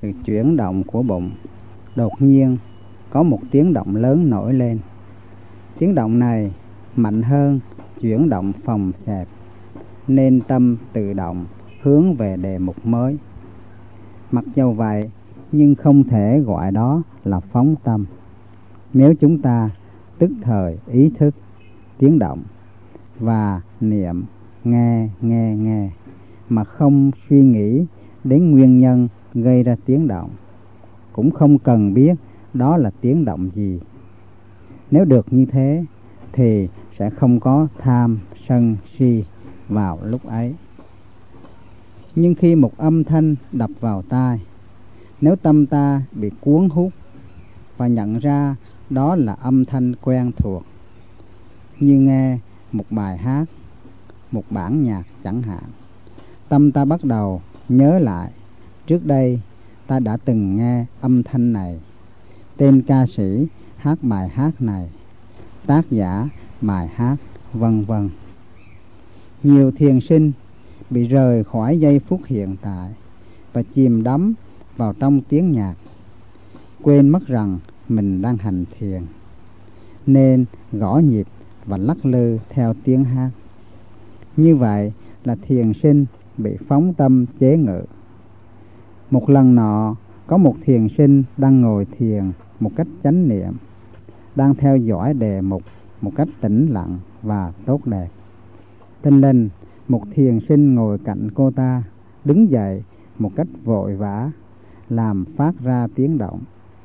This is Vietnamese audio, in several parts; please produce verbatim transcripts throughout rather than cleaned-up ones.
sự chuyển động của bụng. Đột nhiên có một tiếng động lớn nổi lên. Tiếng động này mạnh hơn chuyển động phòng xẹp, nên tâm tự động hướng về đề mục mới. Mặc dầu vậy, nhưng không thể gọi đó là phóng tâm. Nếu chúng ta tức thời ý thức tiếng động và niệm nghe nghe nghe mà không suy nghĩ đến nguyên nhân gây ra tiếng động, cũng không cần biết đó là tiếng động gì. Nếu được như thế thì sẽ không có tham sân si vào lúc ấy. Nhưng khi một âm thanh đập vào tai, nếu tâm ta bị cuốn hút và nhận ra đó là âm thanh quen thuộc, như nghe một bài hát, một bản nhạc chẳng hạn, tâm ta bắt đầu nhớ lại trước đây ta đã từng nghe âm thanh này, tên ca sĩ hát bài hát này, tác giả bài hát, vân vân. Nhiều thiền sinh bị rời khỏi giây phút hiện tại và chìm đắm vào trong tiếng nhạc, quên mất rằng mình đang hành thiền, nên gõ nhịp và lắc lư theo tiếng hát. Như vậy là thiền sinh bị phóng tâm chế ngự. Một lần nọ, có một thiền sinh đang ngồi thiền một cách chánh niệm, đang theo dõi đề mục một cách tĩnh lặng và tốt đẹp. Thình lình, một thiền sinh ngồi cạnh cô ta đứng dậy một cách vội vã, làm phát ra tiếng động.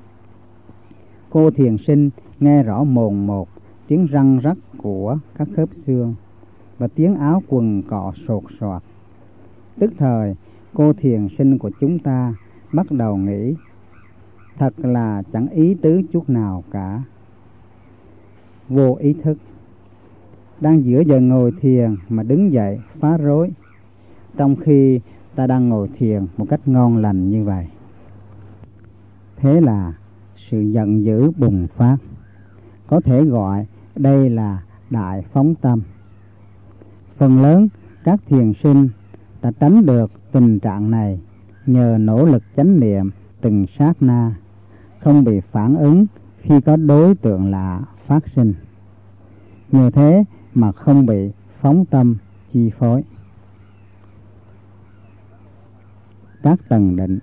Cô thiền sinh nghe rõ mồn một tiếng răng rắc của các khớp xương và tiếng áo quần cọ sột soạt. Tức thời, cô thiền sinh của chúng ta bắt đầu nghĩ, thật là chẳng ý tứ chút nào cả. Vô ý thức, đang giữa giờ ngồi thiền mà đứng dậy phá rối, trong khi ta đang ngồi thiền một cách ngon lành như vậy. Thế là sự giận dữ bùng phát. Có thể gọi đây là đại phóng tâm. Phần lớn các thiền sinh đã tránh được tình trạng này nhờ nỗ lực chánh niệm từng sát na, không bị phản ứng khi có đối tượng lạ phát sinh. Nhờ thế mà không bị phóng tâm chi phối. Các tầng định.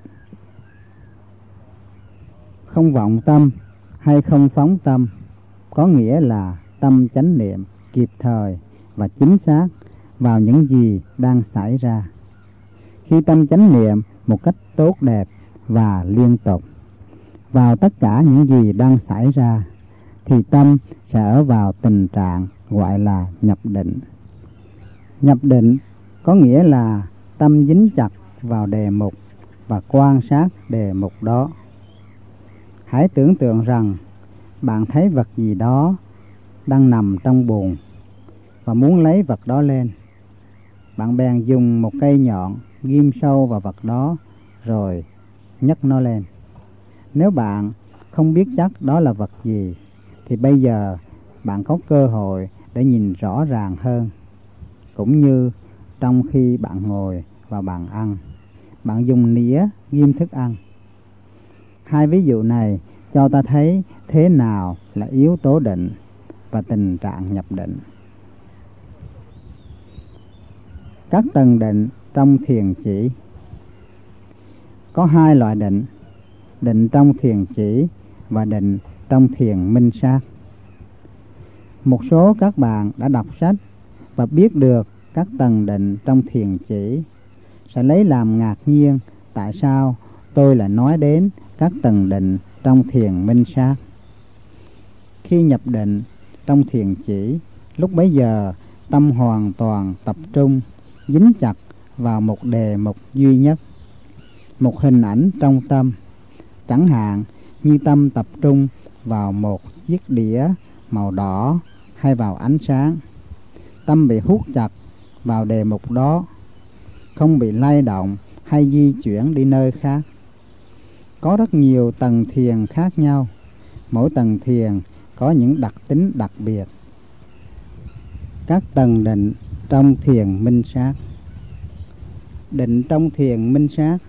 Không vọng tâm hay không phóng tâm có nghĩa là tâm chánh niệm kịp thời và chính xác vào những gì đang xảy ra. Khi tâm chánh niệm một cách tốt đẹp và liên tục vào tất cả những gì đang xảy ra, thì tâm sẽ ở vào tình trạng gọi là nhập định. Nhập định có nghĩa là tâm dính chặt vào đề mục và quan sát đề mục đó. Hãy tưởng tượng rằng bạn thấy vật gì đó đang nằm trong bùn và muốn lấy vật đó lên. Bạn bèn dùng một cây nhọn ghim sâu vào vật đó rồi nhấc nó lên. Nếu bạn không biết chắc đó là vật gì, thì bây giờ bạn có cơ hội để nhìn rõ ràng hơn. Cũng như trong khi bạn ngồi vào bàn ăn, bạn dùng nĩa ghim thức ăn. Hai ví dụ này cho ta thấy thế nào là yếu tố định và tình trạng nhập định. Các tầng định trong thiền chỉ. Có hai loại định: định trong thiền chỉ và định trong thiền minh sát. Một số các bạn đã đọc sách và biết được các tầng định trong thiền chỉ sẽ lấy làm ngạc nhiên tại sao tôi lại nói đến các tầng định trong thiền minh sát. Khi nhập định trong thiền chỉ, lúc bấy giờ tâm hoàn toàn tập trung, dính chặt vào một đề mục duy nhất, một hình ảnh trong tâm. Chẳng hạn như tâm tập trung vào một chiếc đĩa màu đỏ hay vào ánh sáng. Tâm bị hút chặt vào đề mục đó, không bị lay động hay di chuyển đi nơi khác. Có rất nhiều tầng thiền khác nhau, mỗi tầng thiền có những đặc tính đặc biệt. Các tầng định trong thiền minh sát. Định trong thiền minh sát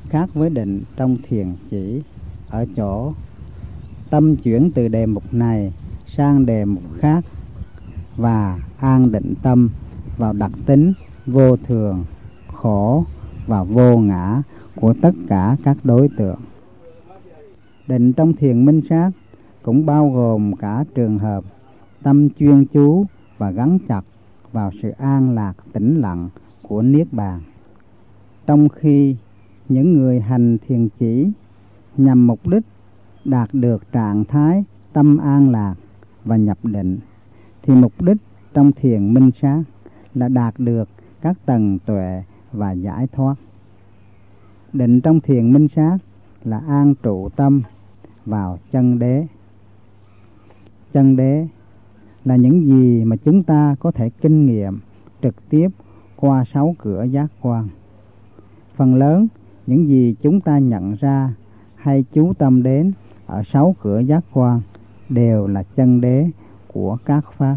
khác với định trong thiền chỉ ở chỗ tâm chuyển từ đề mục này sang đề mục khác và an định tâm vào đặc tính vô thường, khổ và vô ngã của tất cả các đối tượng. Định trong thiền minh sát cũng bao gồm cả trường hợp tâm chuyên chú và gắn chặt vào sự an lạc tĩnh lặng của Niết Bàn. Trong khi những người hành thiền chỉ nhằm mục đích đạt được trạng thái tâm an lạc và nhập định, thì mục đích trong thiền minh sát là đạt được các tầng tuệ và giải thoát. Định trong thiền minh sát là an trụ tâm vào chân đế. Chân đế là những gì mà chúng ta có thể kinh nghiệm trực tiếp qua sáu cửa giác quan. Phần lớn những gì chúng ta nhận ra hay chú tâm đến ở sáu cửa giác quan đều là chân đế của các pháp.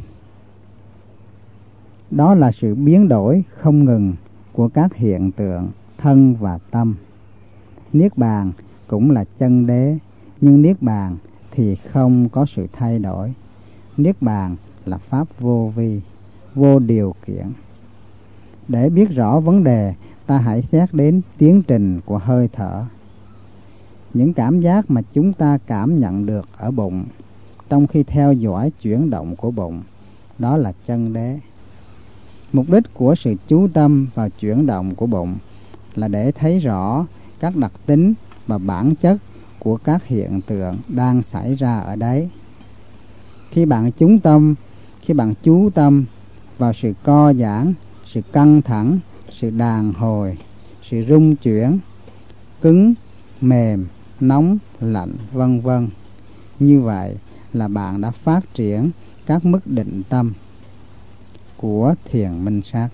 Đó là sự biến đổi không ngừng của các hiện tượng thân và tâm. Niết bàn cũng là chân đế, nhưng Niết bàn thì không có sự thay đổi. Niết bàn là pháp vô vi, vô điều kiện. Để biết rõ vấn đề, ta hãy xét đến tiến trình của hơi thở. Những cảm giác mà chúng ta cảm nhận được ở bụng trong khi theo dõi chuyển động của bụng, đó là chân đế. Mục đích của sự chú tâm vào chuyển động của bụng là để thấy rõ các đặc tính và bản chất của các hiện tượng đang xảy ra ở đấy. Khi bạn chú tâm, khi bạn chú tâm vào sự co giãn, sự căng thẳng, sự đàn hồi, sự rung chuyển, cứng, mềm, nóng, lạnh, vân vân. Như vậy là bạn đã phát triển các mức định tâm của thiền minh sát.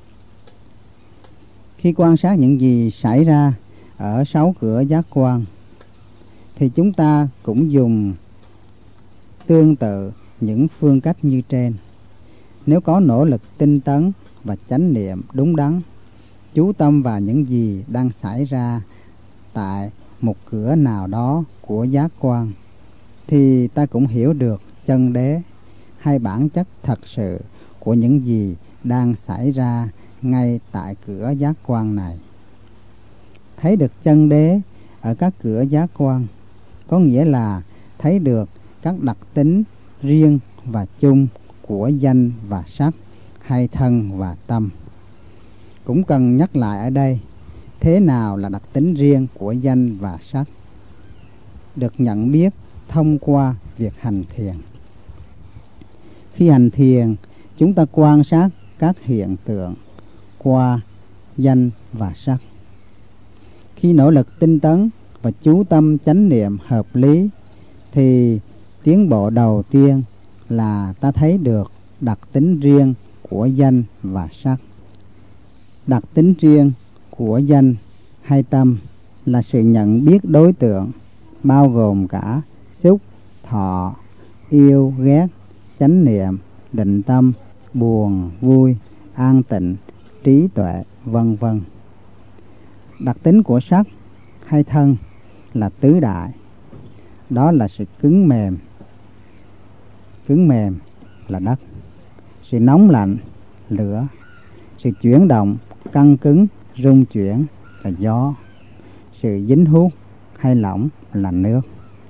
Khi quan sát những gì xảy ra ở sáu cửa giác quan, thì chúng ta cũng dùng tương tự những phương cách như trên. Nếu có nỗ lực tinh tấn và chánh niệm đúng đắn, chú tâm vào những gì đang xảy ra tại một cửa nào đó của giác quan, thì ta cũng hiểu được chân đế hay bản chất thật sự của những gì đang xảy ra ngay tại cửa giác quan này. Thấy được chân đế ở các cửa giác quan có nghĩa là thấy được các đặc tính riêng và chung của danh và sắc hay thân và tâm. Cũng cần nhắc lại ở đây, thế nào là đặc tính riêng của danh và sắc? Được nhận biết thông qua việc hành thiền. Khi hành thiền, chúng ta quan sát các hiện tượng qua danh và sắc. Khi nỗ lực tinh tấn và chú tâm chánh niệm hợp lý, thì tiến bộ đầu tiên là ta thấy được đặc tính riêng của danh và sắc. Đặc tính riêng của danh hay tâm là sự nhận biết đối tượng, bao gồm cả xúc, thọ, yêu, ghét, chánh niệm, định tâm, buồn, vui, an tịnh, trí tuệ, vân vân. Đặc tính của sắc hay thân là tứ đại. Đó là sự cứng mềm. Cứng mềm là đất. Sự nóng lạnh, lửa. Sự chuyển động, căng cứng, rung chuyển là gió. Sự dính hút hay lỏng là nước.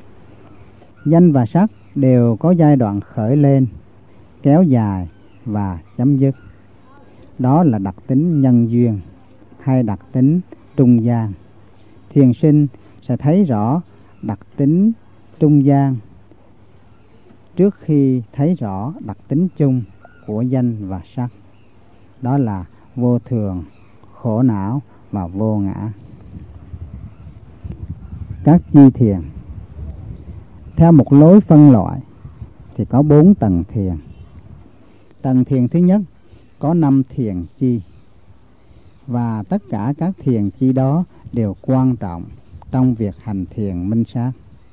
Danh và sắc đều có giai đoạn khởi lên, kéo dài và chấm dứt. Đó là đặc tính nhân duyên hay đặc tính trung gian. Thiền sinh sẽ thấy rõ đặc tính trung gian trước khi thấy rõ đặc tính chung của danh và sắc. Đó là vô thường, khổ não và vô ngã. Các chi thiền theo một lối phân loại thì có bốn tầng thiền. Tầng thiền thứ nhất có năm thiền chi, và tất cả các thiền chi đó đều quan trọng trong việc hành thiền minh sát.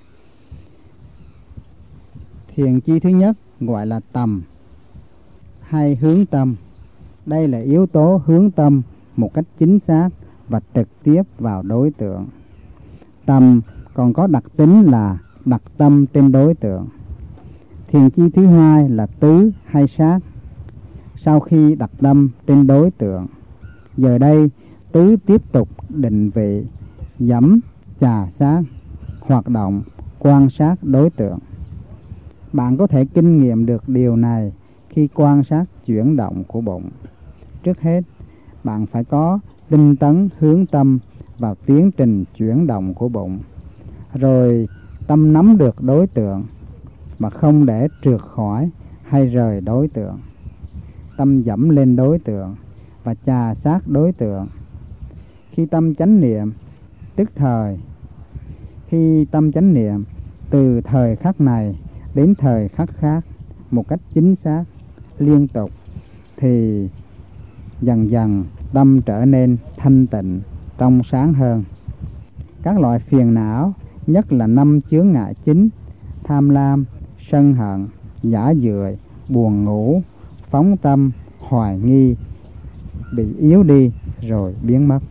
Thiền chi thứ nhất gọi là tầm hay hướng tâm. Đây là yếu tố hướng tâm một cách chính xác và trực tiếp vào đối tượng. Tâm còn có đặc tính là đặt tâm trên đối tượng. Thiền chi thứ hai là tứ hay sát. Sau khi đặt tâm trên đối tượng, giờ đây tứ tiếp tục định vị, dẫm, chà sát, hoạt động, quan sát đối tượng. Bạn có thể kinh nghiệm được điều này khi quan sát chuyển động của bụng. Trước hết, bạn phải có tinh tấn hướng tâm vào tiến trình chuyển động của bụng, rồi tâm nắm được đối tượng mà không để trượt khỏi hay rời đối tượng. Tâm dẫm lên đối tượng và chà sát đối tượng. Khi tâm chánh niệm, tức thời, khi tâm chánh niệm từ thời khắc này đến thời khắc khác một cách chính xác, liên tục, thì dần dần tâm trở nên thanh tịnh, trong sáng hơn. Các loại phiền não, nhất là năm chướng ngại chính, tham lam, sân hận, giả dưỡi, buồn ngủ, phóng tâm, hoài nghi, bị yếu đi rồi biến mất.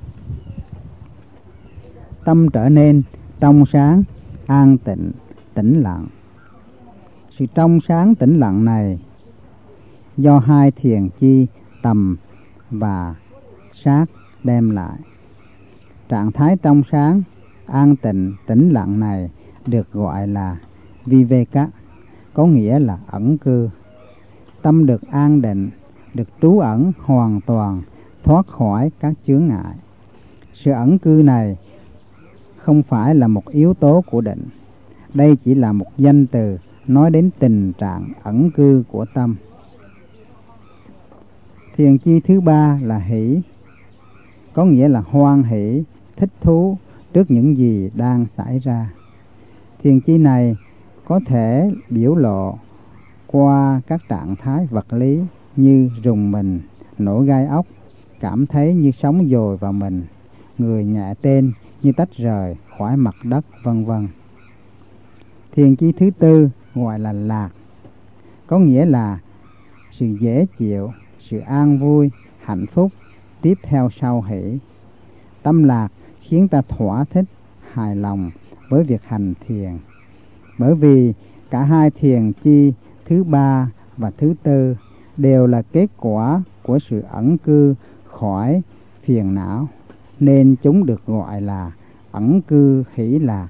Tâm trở nên trong sáng, an tịnh, tĩnh lặng. Sự trong sáng tĩnh lặng này do hai thiền chi tầm và sát đem lại. Trạng thái trong sáng, an tịnh, tĩnh lặng này được gọi là viveka, có nghĩa là ẩn cư. Tâm được an định, được trú ẩn hoàn toàn, thoát khỏi các chướng ngại. Sự ẩn cư này không phải là một yếu tố của định. Đây chỉ là một danh từ nói đến tình trạng ẩn cư của tâm. Thiền chi thứ ba là hỷ, có nghĩa là hoan hỷ, thích thú trước những gì đang xảy ra. Thiền chi này có thể biểu lộ qua các trạng thái vật lý như rùng mình, nổi gai ốc, cảm thấy như sóng dồi vào mình, người nhẹ trên như tách rời khỏi mặt đất, vân vân. Thiền chi thứ tư gọi là lạc, có nghĩa là sự dễ chịu, sự an vui, hạnh phúc tiếp theo sau hỷ. Tâm lạc khiến ta thỏa thích, hài lòng với việc hành thiền, bởi vì cả hai thiền chi thứ ba và thứ tư đều là kết quả của sự ẩn cư khỏi phiền não, nên chúng được gọi là ẩn cư hỷ lạc,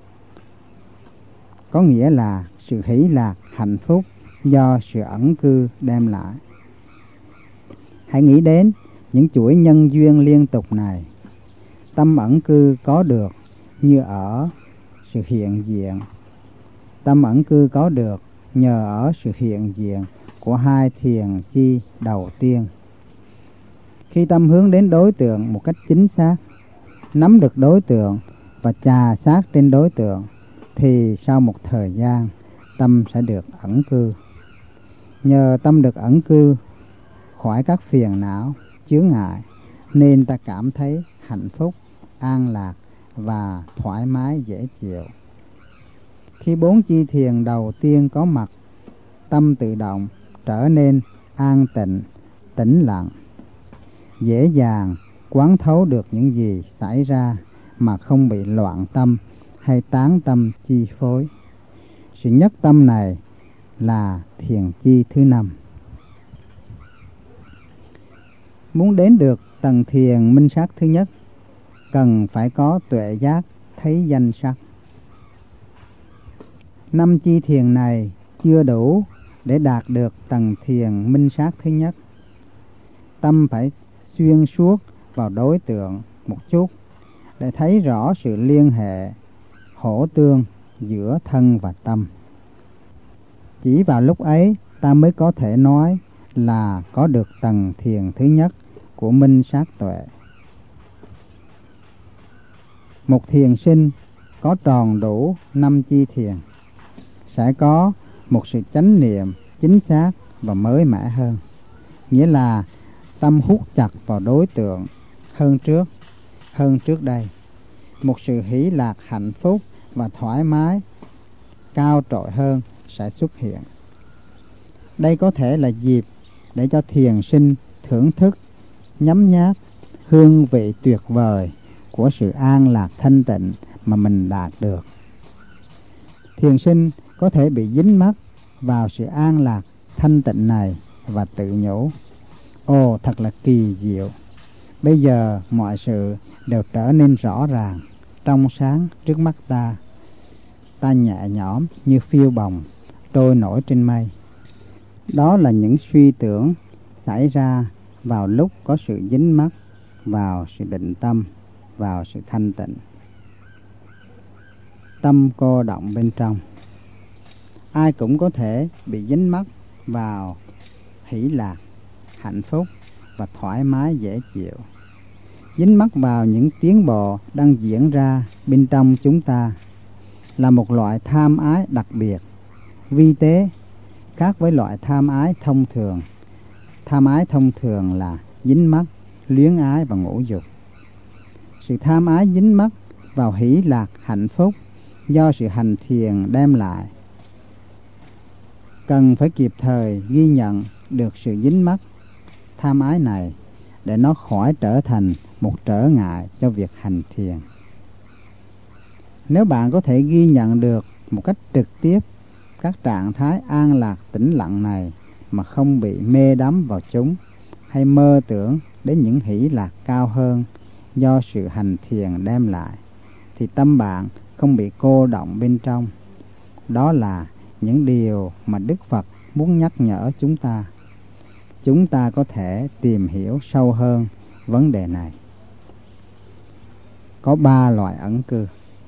có nghĩa là sự hỷ lạc, hạnh phúc do sự ẩn cư đem lại. Hãy nghĩ đến những chuỗi nhân duyên liên tục này. Tâm ẩn cư có được như ở sự hiện diện. Tâm ẩn cư có được nhờ ở sự hiện diện của hai thiền chi đầu tiên. Khi tâm hướng đến đối tượng một cách chính xác, nắm được đối tượng và chà sát trên đối tượng, thì sau một thời gian tâm sẽ được ẩn cư. Nhờ tâm được ẩn cư khỏi các phiền não, chướng ngại, nên ta cảm thấy hạnh phúc, an lạc và thoải mái dễ chịu. Khi bốn chi thiền đầu tiên có mặt, tâm tự động trở nên an tịnh, tĩnh lặng, dễ dàng quán thấu được những gì xảy ra mà không bị loạn tâm hay tán tâm chi phối. Sự nhất tâm này là thiền chi thứ năm. Muốn đến được tầng thiền minh sát thứ nhất, cần phải có tuệ giác thấy danh sắc. Năm chi thiền này chưa đủ để đạt được tầng thiền minh sát thứ nhất. Tâm phải xuyên suốt vào đối tượng một chút để thấy rõ sự liên hệ, hỗ tương giữa thân và tâm. Chỉ vào lúc ấy ta mới có thể nói là có được tầng thiền thứ nhất của minh sát tuệ. Một thiền sinh có tròn đủ năm chi thiền sẽ có một sự chánh niệm chính xác và mới mẻ hơn, nghĩa là tâm hút chặt vào đối tượng hơn trước, hơn trước đây. Một sự hỷ lạc, hạnh phúc và thoải mái cao trội hơn sẽ xuất hiện. Đây có thể là dịp để cho thiền sinh thưởng thức, nhấm nháp, hương vị tuyệt vời của sự an lạc thanh tịnh mà mình đạt được. Thiền sinh có thể bị dính mắc vào sự an lạc thanh tịnh này và tự nhủ: ồ, thật là kỳ diệu, bây giờ mọi sự đều trở nên rõ ràng, trong sáng trước mắt ta. Ta nhẹ nhõm như phiêu bồng, trôi nổi trên mây. Đó là những suy tưởng xảy ra vào lúc có sự dính mắc vào sự định tâm, vào sự thanh tịnh. Tâm cô động bên trong. Ai cũng có thể bị dính mắc vào hỷ lạc, hạnh phúc và thoải mái dễ chịu. Dính mắc vào những tiến bộ đang diễn ra bên trong chúng ta là một loại tham ái đặc biệt, vi tế, khác với loại tham ái thông thường. Tham ái thông thường là dính mắc, luyến ái và ngũ dục. Sự tham ái dính mắc vào hỷ lạc, hạnh phúc do sự hành thiền đem lại, cần phải kịp thời ghi nhận được sự dính mắc tham ái này để nó khỏi trở thành một trở ngại cho việc hành thiền. Nếu bạn có thể ghi nhận được một cách trực tiếp các trạng thái an lạc tĩnh lặng này mà không bị mê đắm vào chúng, hay mơ tưởng đến những hỷ lạc cao hơn do sự hành thiền đem lại, thì tâm bạn không bị cô động bên trong. Đó là những điều mà Đức Phật muốn nhắc nhở chúng ta. Chúng ta có thể tìm hiểu sâu hơn vấn đề này. Có ba loại ẩn cư.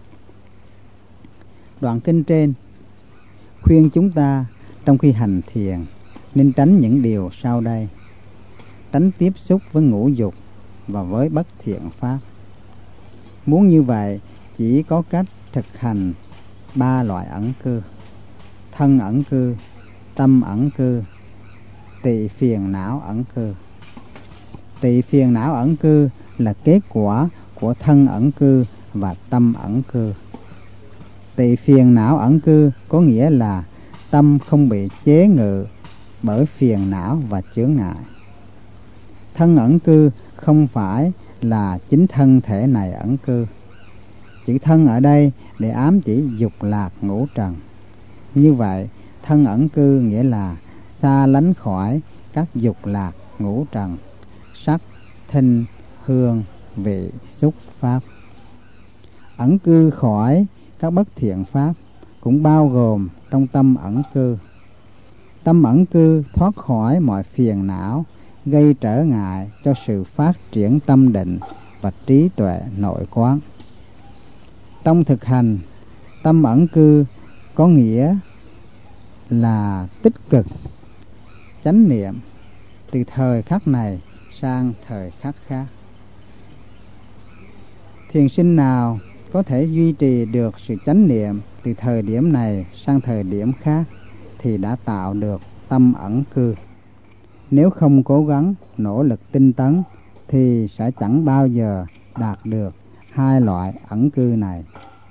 Đoạn kinh trên khuyên chúng ta trong khi hành thiền nên tránh những điều sau đây: tránh tiếp xúc với ngũ dục và với bất thiện pháp. Muốn như vậy, chỉ có cách thực hành ba loại ẩn cư: thân ẩn cư, tâm ẩn cư, tỳ phiền não ẩn cư. Tỳ phiền não ẩn cư là kết quả của thân ẩn cư và tâm ẩn cư. Tỳ phiền não ẩn cư có nghĩa là tâm không bị chế ngự bởi phiền não và chướng ngại. Thân ẩn cư không phải là chính thân thể này ẩn cư. Chữ thân ở đây để ám chỉ dục lạc ngũ trần. Như vậy, thân ẩn cư nghĩa là xa lánh khỏi các dục lạc ngũ trần: sắc, thinh, hương, vị, xúc, pháp. Ẩn cư khỏi các bất thiện pháp cũng bao gồm trong tâm ẩn cư. Tâm ẩn cư thoát khỏi mọi phiền não gây trở ngại cho sự phát triển tâm định và trí tuệ nội quán. Trong thực hành, tâm ẩn cư có nghĩa là tích cực, chánh niệm từ thời khắc này sang thời khắc khác. Thiền sinh nào có thể duy trì được sự chánh niệm từ thời điểm này sang thời điểm khác thì đã tạo được tâm ẩn cư. Nếu không cố gắng nỗ lực tinh tấn thì sẽ chẳng bao giờ đạt được hai loại ẩn cư này.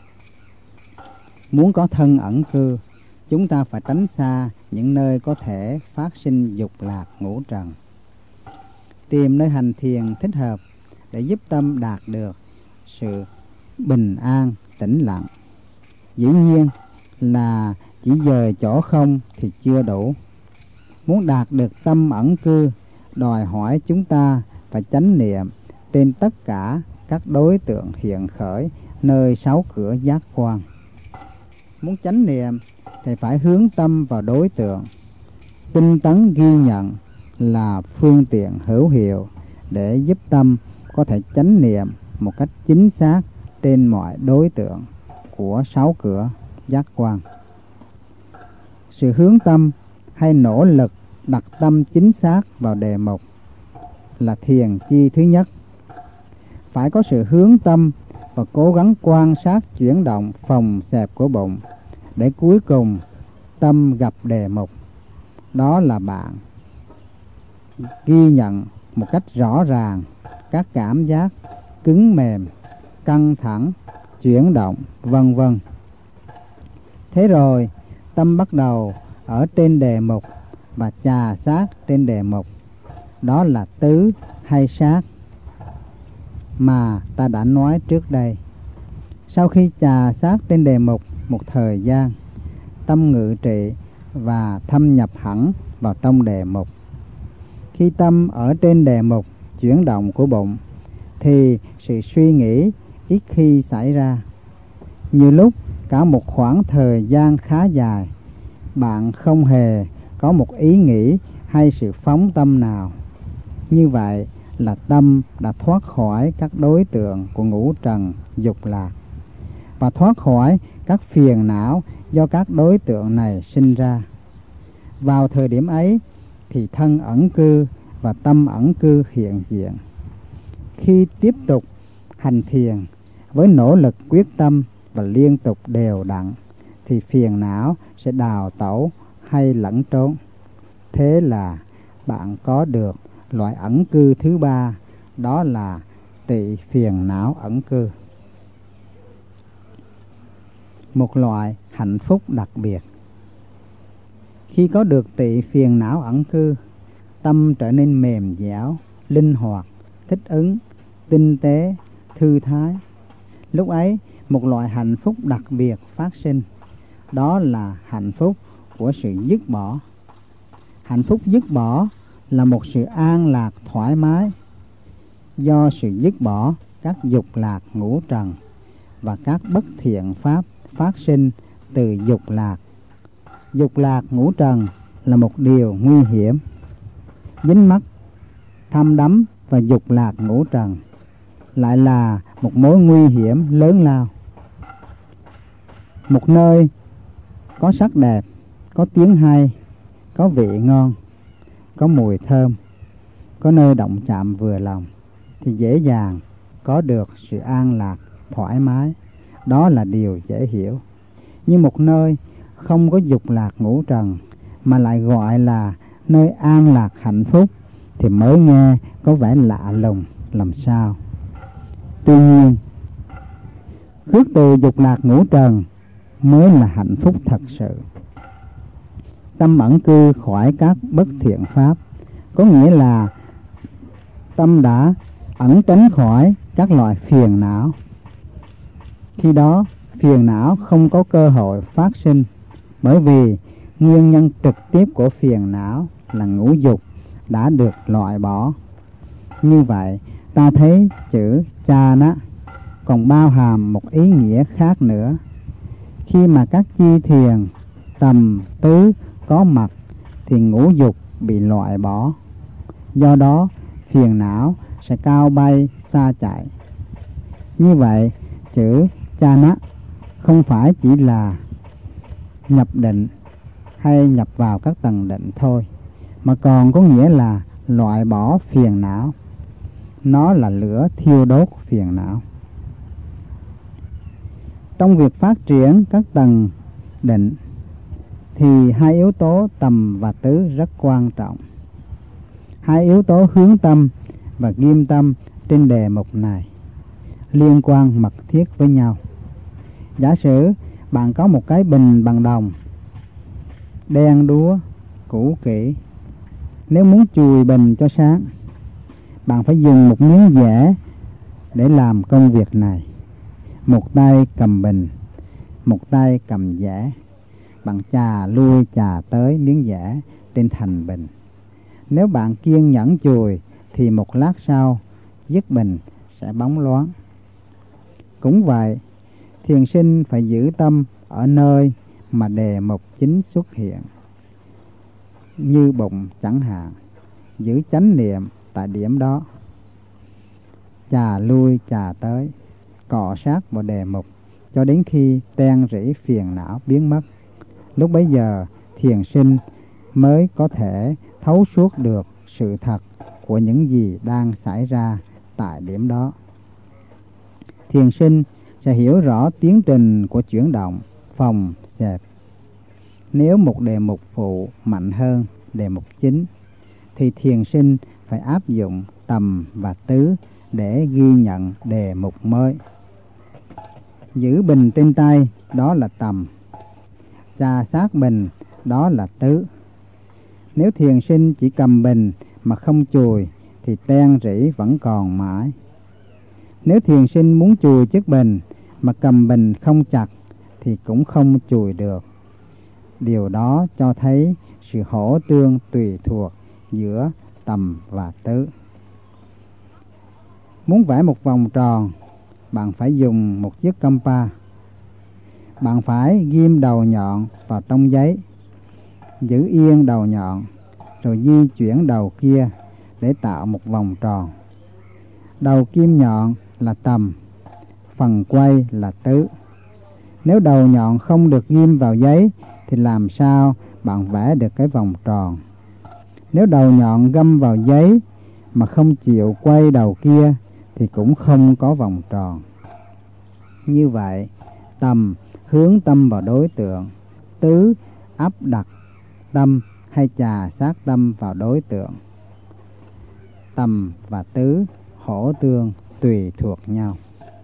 Muốn có thân ẩn cư, chúng ta phải tránh xa những nơi có thể phát sinh dục lạc ngũ trần. Tìm nơi hành thiền thích hợp để giúp tâm đạt được sự bình an, tĩnh lặng. Dĩ nhiên là chỉ dời chỗ không thì chưa đủ. Muốn đạt được tâm ẩn cư, đòi hỏi chúng ta phải chánh niệm trên tất cả các đối tượng hiện khởi nơi sáu cửa giác quan. Muốn chánh niệm thì phải hướng tâm vào đối tượng. Tinh tấn ghi nhận là phương tiện hữu hiệu để giúp tâm có thể chánh niệm một cách chính xác trên mọi đối tượng của sáu cửa giác quan. Sự hướng tâm hay nỗ lực đặt tâm chính xác vào đề mục là thiền chi thứ nhất. Phải có sự hướng tâm và cố gắng quan sát chuyển động phòng xẹp của bụng để cuối cùng tâm gặp đề mục. Đó là bạn ghi nhận một cách rõ ràng các cảm giác cứng mềm, căng thẳng, chuyển động, vân vân. Thế rồi tâm bắt đầu ở trên đề mục và chà sát trên đề mục. Đó là tứ hay sát. mà ta đã nói trước đây. Sau khi chà sát trên đề mục một thời gian, tâm ngự trị và thâm nhập hẳn vào trong đề mục. Khi tâm ở trên đề mục chuyển động của bụng thì sự suy nghĩ ít khi xảy ra. Nhiều lúc cả một khoảng thời gian khá dài, bạn không hề có một ý nghĩ hay sự phóng tâm nào. Như vậy là tâm đã thoát khỏi các đối tượng của ngũ trần dục lạc và thoát khỏi các phiền não do các đối tượng này sinh ra. Vào thời điểm ấy thì thân ẩn cư và tâm ẩn cư hiện diện. Khi tiếp tục hành thiền với nỗ lực quyết tâm và liên tục đều đặn thì phiền não sẽ đào tẩu hay lẫn trốn. Thế là bạn có được loại ẩn cư thứ ba, đó là tị phiền não ẩn cư. Một loại hạnh phúc đặc biệt. Khi có được tị phiền não ẩn cư, tâm trở nên mềm dẻo, linh hoạt, thích ứng, tinh tế, thư thái. Lúc ấy, một loại hạnh phúc đặc biệt phát sinh, đó là hạnh phúc của sự dứt bỏ. Hạnh phúc dứt bỏ là một sự an lạc thoải mái do sự dứt bỏ các dục lạc ngũ trần và các bất thiện pháp phát sinh từ dục lạc. Dục lạc ngũ trần là một điều nguy hiểm. Dính mắc, thăm đắm và dục lạc ngũ trần lại là một mối nguy hiểm lớn lao. Một nơi có sắc đẹp, có tiếng hay, có vị ngon, có mùi thơm, có nơi động chạm vừa lòng thì dễ dàng có được sự an lạc, thoải mái. Đó là điều dễ hiểu. Nhưng một nơi không có dục lạc ngũ trần mà lại gọi là nơi an lạc hạnh phúc thì mới nghe có vẻ lạ lùng làm sao. Tuy nhiên, khước từ dục lạc ngũ trần mới là hạnh phúc thật sự. Tâm ẩn cư khỏi các bất thiện pháp, có nghĩa là tâm đã ẩn tránh khỏi các loại phiền não. Khi đó, phiền não không có cơ hội phát sinh, bởi vì nguyên nhân trực tiếp của phiền não là ngũ dục đã được loại bỏ. Như vậy, ta thấy chữ cha ná còn bao hàm một ý nghĩa khác nữa. Khi mà các chi thiền, tầm, tứ có mặt thì ngũ dục bị loại bỏ. Do đó, phiền não sẽ cao bay xa chạy. Như vậy, chữ cha ná không phải chỉ là nhập định hay nhập vào các tầng định thôi, mà còn có nghĩa là loại bỏ phiền não. Nó là lửa thiêu đốt phiền não. Trong việc phát triển các tầng định thì hai yếu tố tầm và tứ rất quan trọng. Hai yếu tố hướng tâm và ghim tâm trên đề mục này liên quan mật thiết với nhau. Giả sử bạn có một cái bình bằng đồng, đen đúa, cũ kỹ. Nếu muốn chùi bình cho sáng, bạn phải dùng một miếng dẻ để làm công việc này. Một tay cầm bình, một tay cầm dẻ. Bạn chà lui chà tới miếng dẻ trên thành bình. Nếu bạn kiên nhẫn chùi thì một lát sau chiếc bình sẽ bóng loáng. Cũng vậy, thiền sinh phải giữ tâm ở nơi mà đề mục chính xuất hiện. Như bụng chẳng hạn, giữ chánh niệm tại điểm đó. Chà lui chà tới, cọ sát vào đề mục cho đến khi ten rỉ phiền não biến mất. Lúc bấy giờ thiền sinh mới có thể thấu suốt được sự thật của những gì đang xảy ra tại điểm đó. Thiền sinh sẽ hiểu rõ tiến trình của chuyển động phòng xẹp. Nếu một đề mục phụ mạnh hơn đề mục chính thì thiền sinh phải áp dụng tầm và tứ để ghi nhận đề mục mới. Giữ bình trên tay, đó là tầm. Chà sát bình, đó là tứ. Nếu thiền sinh chỉ cầm bình mà không chùi thì ten rỉ vẫn còn mãi. Nếu thiền sinh muốn chùi chiếc bình mà cầm bình không chặt thì cũng không chùi được. Điều đó cho thấy sự hỗ tương tùy thuộc giữa tầm và tứ. Muốn vẽ một vòng tròn, bạn phải dùng một chiếc compa. Bạn phải ghim đầu nhọn vào trong giấy, giữ yên đầu nhọn, rồi di chuyển đầu kia để tạo một vòng tròn. Đầu kim nhọn là tầm, phần quay là tứ. Nếu đầu nhọn không được ghim vào giấy thì làm sao bạn vẽ được cái vòng tròn? Nếu đầu nhọn găm vào giấy mà không chịu quay đầu kia thì cũng không có vòng tròn. Như vậy, tầm hướng tâm vào đối tượng, tứ áp đặt tâm hay chà sát tâm vào đối tượng. Tầm và tứ hỗ tương tùy thuộc nhau.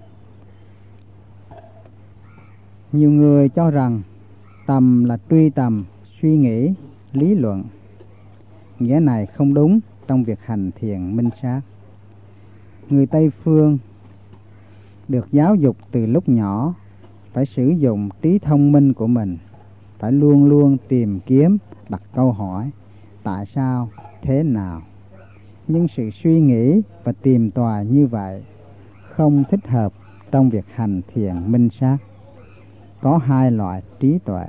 Nhiều người cho rằng tầm là truy tầm, suy nghĩ, lý luận. Nghĩa này không đúng trong việc hành thiền minh sát. Người Tây Phương được giáo dục từ lúc nhỏ phải sử dụng trí thông minh của mình, phải luôn luôn tìm kiếm, đặt câu hỏi tại sao, thế nào. Nhưng sự suy nghĩ và tìm tòi như vậy không thích hợp trong việc hành thiền minh sát. Có hai loại trí tuệ.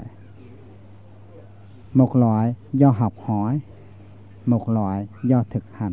Một loại do học hỏi, một loại do thực hành.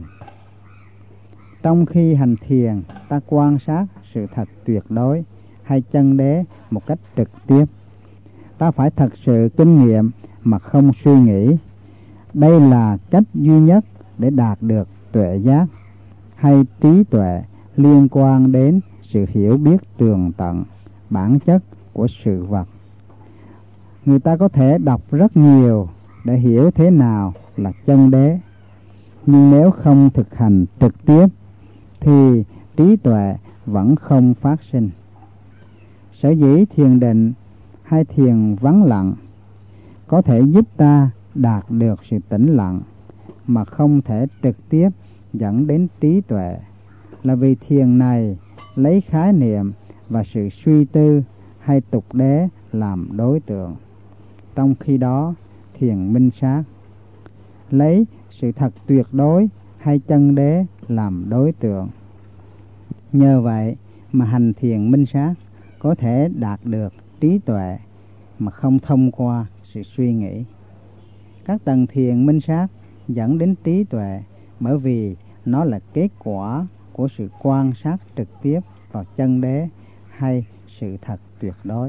Trong khi hành thiền, ta quan sát sự thật tuyệt đối hay chân đế một cách trực tiếp. Ta phải thật sự kinh nghiệm mà không suy nghĩ. Đây là cách duy nhất để đạt được tuệ giác hay trí tuệ liên quan đến sự hiểu biết tường tận bản chất của sự vật. Người ta có thể đọc rất nhiều để hiểu thế nào là chân đế, nhưng nếu không thực hành trực tiếp thì trí tuệ vẫn không phát sinh. Sở dĩ thiền định hay thiền vắng lặng có thể giúp ta đạt được sự tĩnh lặng mà không thể trực tiếp dẫn đến trí tuệ là vì thiền này lấy khái niệm và sự suy tư hay tục đế làm đối tượng. Trong khi đó, thiền minh sát lấy sự thật tuyệt đối hay chân đế làm đối tượng. Nhờ vậy mà hành thiền minh sát có thể đạt được trí tuệ mà không thông qua sự suy nghĩ. Các tầng thiền minh sát dẫn đến trí tuệ bởi vì nó là kết quả của sự quan sát trực tiếp vào chân đế hay sự thật tuyệt đối.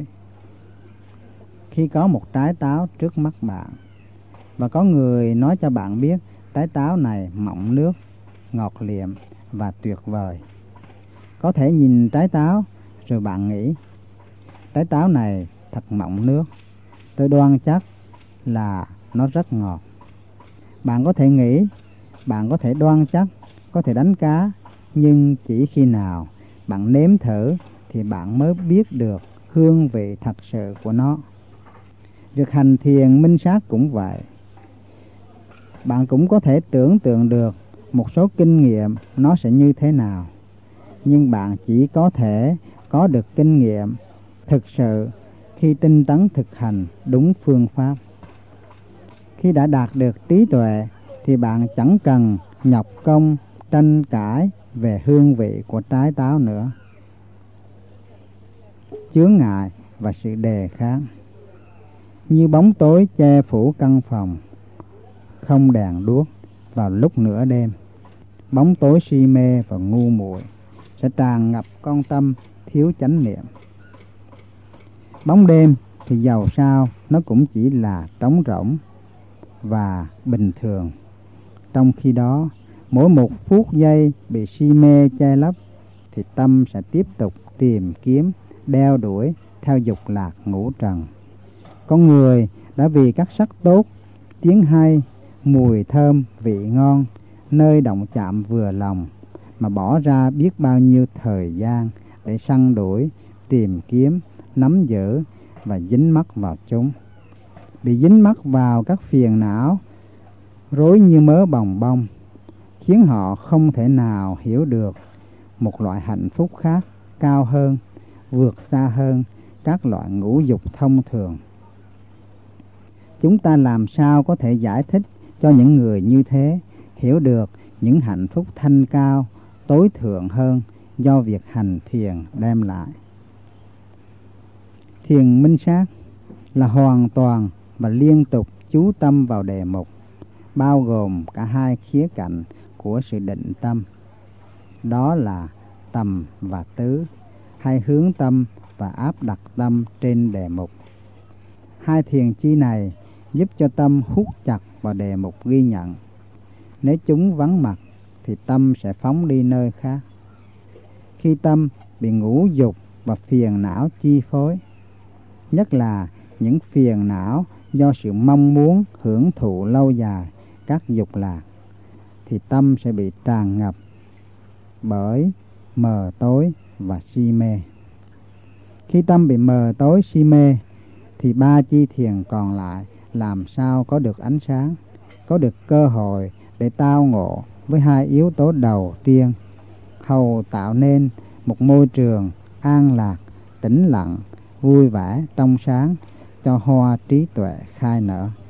Khi có một trái táo trước mắt bạn và có người nói cho bạn biết trái táo này mọng nước, ngọt liệm và tuyệt vời. Có thể nhìn trái táo rồi bạn nghĩ trái táo này thật mọng nước, tôi đoan chắc là nó rất ngọt. Bạn có thể nghĩ, bạn có thể đoan chắc, có thể đánh cá, nhưng chỉ khi nào bạn nếm thử thì bạn mới biết được hương vị thật sự của nó. Việc hành thiền minh sát cũng vậy. Bạn cũng có thể tưởng tượng được một số kinh nghiệm nó sẽ như thế nào, nhưng bạn chỉ có thể có được kinh nghiệm thực sự khi tinh tấn thực hành đúng phương pháp. Khi đã đạt được trí tuệ thì bạn chẳng cần nhọc công tranh cãi về hương vị của trái táo nữa. Chướng ngại và sự đề kháng như bóng tối che phủ căn phòng, không đèn đuốc vào lúc nửa đêm. Bóng tối si mê và ngu muội sẽ tràn ngập con tâm thiếu chánh niệm. Bóng đêm thì dầu sao nó cũng chỉ là trống rỗng và bình thường. Trong khi đó, mỗi một phút giây bị si mê che lấp thì tâm sẽ tiếp tục tìm kiếm, đeo đuổi theo dục lạc ngũ trần. Con người đã vì các sắc tốt, tiếng hay, mùi thơm, vị ngon, nơi động chạm vừa lòng mà bỏ ra biết bao nhiêu thời gian để săn đuổi, tìm kiếm, nắm giữ và dính mắc vào chúng. Bị dính mắc vào các phiền não, rối như mớ bòng bong, khiến họ không thể nào hiểu được một loại hạnh phúc khác, cao hơn, vượt xa hơn các loại ngũ dục thông thường. Chúng ta làm sao có thể giải thích cho những người như thế hiểu được những hạnh phúc thanh cao, tối thượng hơn do việc hành thiền đem lại? Thiền minh sát là hoàn toàn và liên tục chú tâm vào đề mục, bao gồm cả hai khía cạnh của sự định tâm, đó là tầm và tứ, hay hướng tâm và áp đặt tâm trên đề mục. Hai thiền chi này giúp cho tâm hút chặt vào đề mục ghi nhận. Nếu chúng vắng mặt thì tâm sẽ phóng đi nơi khác. Khi tâm bị ngũ dục và phiền não chi phối, nhất là những phiền não do sự mong muốn hưởng thụ lâu dài các dục lạc, thì tâm sẽ bị tràn ngập bởi mờ tối và si mê. Khi tâm bị mờ tối si mê thì ba chi thiền còn lại làm sao có được ánh sáng, có được cơ hội để tao ngộ với hai yếu tố đầu tiên, hầu tạo nên một môi trường an lạc, tĩnh lặng, vui vẻ, trong sáng cho hoa trí tuệ khai nở.